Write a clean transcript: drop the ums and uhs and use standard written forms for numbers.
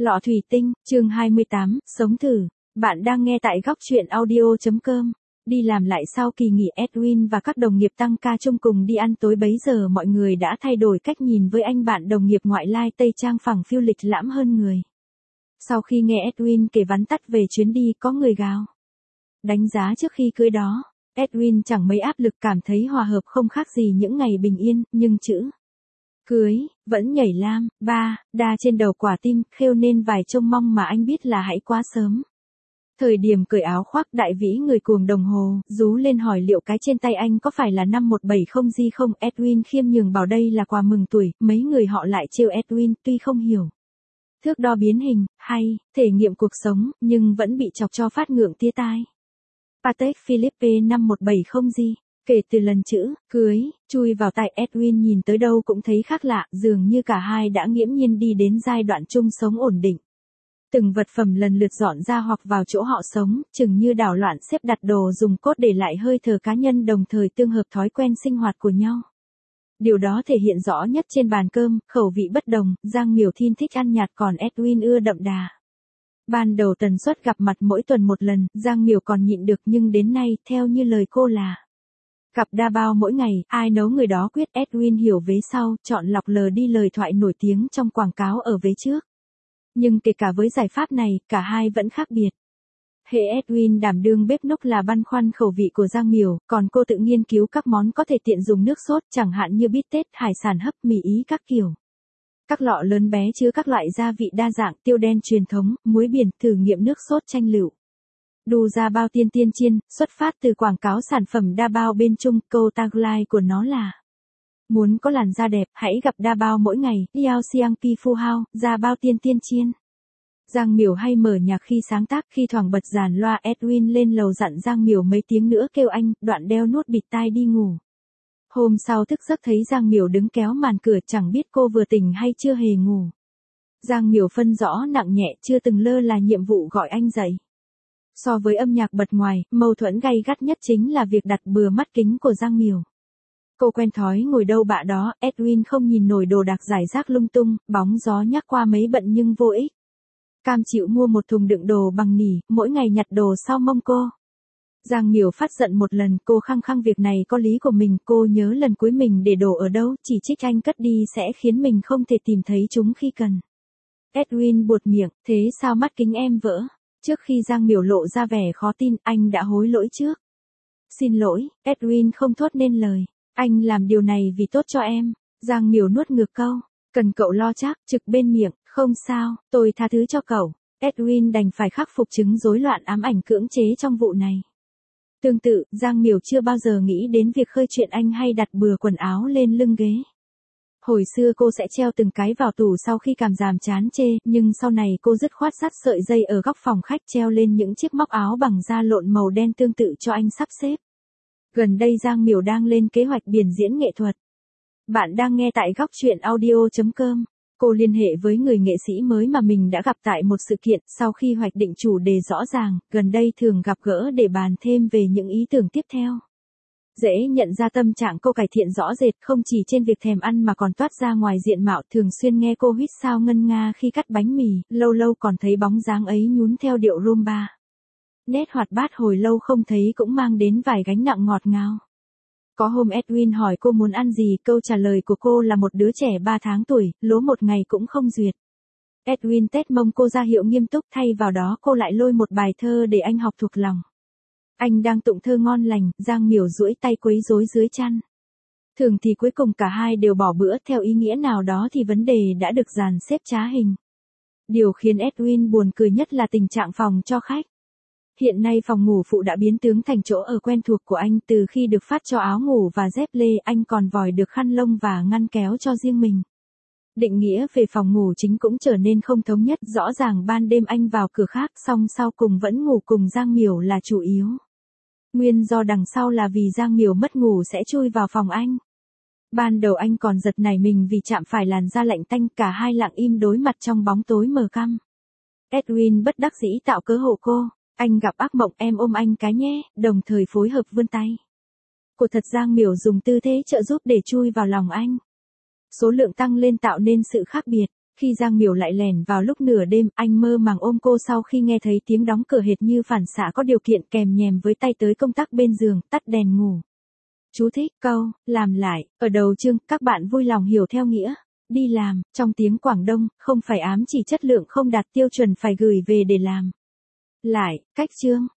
Lọ thủy tinh, chương 28, sống thử. Bạn đang nghe tại góc truyện audio.com. Đi làm lại sau kỳ nghỉ, Edwin và các đồng nghiệp tăng ca chung cùng đi ăn tối. Bấy giờ mọi người đã thay đổi cách nhìn với anh bạn đồng nghiệp ngoại lai Tây Trang phẳng phiu lịch lãm hơn người. Sau khi nghe Edwin kể vắn tắt về chuyến đi, có người gào. Đánh giá trước khi cưới đó, Edwin chẳng mấy áp lực, cảm thấy hòa hợp không khác gì những ngày bình yên, nhưng chữ cưới vẫn nhảy lam, đa trên đầu quả tim, khêu nên vài trông mong mà anh biết là hãy quá sớm. Thời điểm cởi áo khoác, đại vĩ người cuồng đồng hồ, rú lên hỏi liệu cái trên tay anh có phải là 5170G không. Edwin khiêm nhường bảo đây là quà mừng tuổi. Mấy người họ lại trêu Edwin, tuy không hiểu thước đo biến hình, hay thể nghiệm cuộc sống, nhưng vẫn bị chọc cho phát ngượng tia tai. Patek Philippe 5170G. Kể từ lần chữ cưới chui vào tay, Edwin nhìn tới đâu cũng thấy khác lạ, dường như cả hai đã nghiễm nhiên đi đến giai đoạn chung sống ổn định. Từng vật phẩm lần lượt dọn ra hoặc vào chỗ họ sống, chừng như đảo loạn xếp đặt đồ dùng cốt để lại hơi thở cá nhân, đồng thời tương hợp thói quen sinh hoạt của nhau. Điều đó thể hiện rõ nhất trên bàn cơm, khẩu vị bất đồng, Giang Miểu Thin thích ăn nhạt còn Edwin ưa đậm đà. Ban đầu tần suất gặp mặt mỗi tuần một lần, Giang Miểu còn nhịn được, nhưng đến nay, theo như lời cô là gặp đa bao mỗi ngày, ai nấu người đó quyết. Edwin hiểu vế sau, chọn lọc lờ đi lời thoại nổi tiếng trong quảng cáo ở vế trước. Nhưng kể cả với giải pháp này, cả hai vẫn khác biệt. Hệ Edwin đảm đương bếp núc là băn khoăn khẩu vị của Giang Miểu, còn cô tự nghiên cứu các món có thể tiện dùng nước sốt, chẳng hạn như bít tết, hải sản hấp, mì Ý các kiểu. Các lọ lớn bé chứa các loại gia vị đa dạng, tiêu đen truyền thống, muối biển, thử nghiệm nước sốt chanh lựu. Đu ra bao tiên chiên, xuất phát từ quảng cáo sản phẩm đa bao bên Trung, câu tagline của nó là: muốn có làn da đẹp, hãy gặp đa bao mỗi ngày, Yao Xiang Pi Phu Hao, da bao tiên chiên. Giang Miểu hay mở nhạc khi sáng tác, khi thoảng bật dàn loa, Edwin lên lầu dặn Giang Miểu mấy tiếng nữa kêu anh, đoạn đeo nút bịt tai đi ngủ. Hôm sau thức giấc thấy Giang Miểu đứng kéo màn cửa, chẳng biết cô vừa tỉnh hay chưa hề ngủ. Giang Miểu phân rõ nặng nhẹ, chưa từng lơ là nhiệm vụ gọi anh dậy. So với âm nhạc bật ngoài, mâu thuẫn gay gắt nhất chính là việc đặt bừa mắt kính của Giang Miểu. Cô quen thói ngồi đâu bạ đó, Edwin không nhìn nổi đồ đạc rải rác lung tung, bóng gió nhắc qua mấy bận nhưng vô ích. Cam chịu mua một thùng đựng đồ bằng nỉ, mỗi ngày nhặt đồ sau mông cô. Giang Miểu phát giận một lần, cô khăng khăng việc này có lý của mình, cô nhớ lần cuối mình để đồ ở đâu, chỉ trích anh cất đi sẽ khiến mình không thể tìm thấy chúng khi cần. Edwin buột miệng, thế sao mắt kính em vỡ? Trước khi Giang Miểu lộ ra vẻ khó tin, anh đã hối lỗi trước. Xin lỗi, Edwin không thốt nên lời. Anh làm điều này vì tốt cho em. Giang Miểu nuốt ngược câu. Cần cậu lo chắc, trực bên miệng, không sao, tôi tha thứ cho cậu. Edwin đành phải khắc phục chứng rối loạn ám ảnh cưỡng chế trong vụ này. Tương tự, Giang Miểu chưa bao giờ nghĩ đến việc khơi chuyện anh hay đặt bừa quần áo lên lưng ghế. Hồi xưa cô sẽ treo từng cái vào tủ sau khi cảm giảm chán chê, nhưng sau này cô dứt khoát dắt sợi dây ở góc phòng khách treo lên những chiếc móc áo bằng da lộn màu đen tương tự cho anh sắp xếp. Gần đây Giang Miểu đang lên kế hoạch biểu diễn nghệ thuật. Bạn đang nghe tại góc truyện audio.com. Cô liên hệ với người nghệ sĩ mới mà mình đã gặp tại một sự kiện, sau khi hoạch định chủ đề rõ ràng, gần đây thường gặp gỡ để bàn thêm về những ý tưởng tiếp theo. Dễ nhận ra tâm trạng cô cải thiện rõ rệt, không chỉ trên việc thèm ăn mà còn toát ra ngoài diện mạo. Thường xuyên nghe cô huýt sáo ngân nga khi cắt bánh mì, lâu lâu còn thấy bóng dáng ấy nhún theo điệu rumba. Nét hoạt bát hồi lâu không thấy cũng mang đến vài gánh nặng ngọt ngào. Có hôm Edwin hỏi cô muốn ăn gì, câu trả lời của cô là một đứa trẻ 3 tháng tuổi, lố một ngày cũng không duyệt. Edwin tét mông cô ra hiệu nghiêm túc, thay vào đó cô lại lôi một bài thơ để anh học thuộc lòng. Anh đang tụng thơ ngon lành, Giang Miểu duỗi tay quấy rối dưới chăn. Thường thì cuối cùng cả hai đều bỏ bữa, theo ý nghĩa nào đó thì vấn đề đã được dàn xếp trá hình. Điều khiến Edwin buồn cười nhất là tình trạng phòng cho khách. Hiện nay phòng ngủ phụ đã biến tướng thành chỗ ở quen thuộc của anh, từ khi được phát cho áo ngủ và dép lê, anh còn vòi được khăn lông và ngăn kéo cho riêng mình. Định nghĩa về phòng ngủ chính cũng trở nên không thống nhất, rõ ràng ban đêm anh vào cửa khác, song sau cùng vẫn ngủ cùng Giang Miểu là chủ yếu. Nguyên do đằng sau là vì Giang Miểu mất ngủ sẽ chui vào phòng anh. Ban đầu anh còn giật nảy mình vì chạm phải làn da lạnh tanh, cả hai lặng im đối mặt trong bóng tối mờ căm. Edwin bất đắc dĩ tạo cớ hộ cô. Anh gặp ác mộng, em ôm anh cái nhé, đồng thời phối hợp vươn tay. Cô thật Giang Miểu dùng tư thế trợ giúp để chui vào lòng anh. Số lượng tăng lên tạo nên sự khác biệt. Khi Giang Miểu lại lẻn vào lúc nửa đêm, anh mơ màng ôm cô sau khi nghe thấy tiếng đóng cửa hệt như phản xạ có điều kiện, kèm nhèm với tay tới công tắc bên giường, tắt đèn ngủ. Chú thích câu, làm lại, ở đầu chương, các bạn vui lòng hiểu theo nghĩa. Đi làm, trong tiếng Quảng Đông, không phải ám chỉ chất lượng không đạt tiêu chuẩn phải gửi về để làm. Lại, cách chương.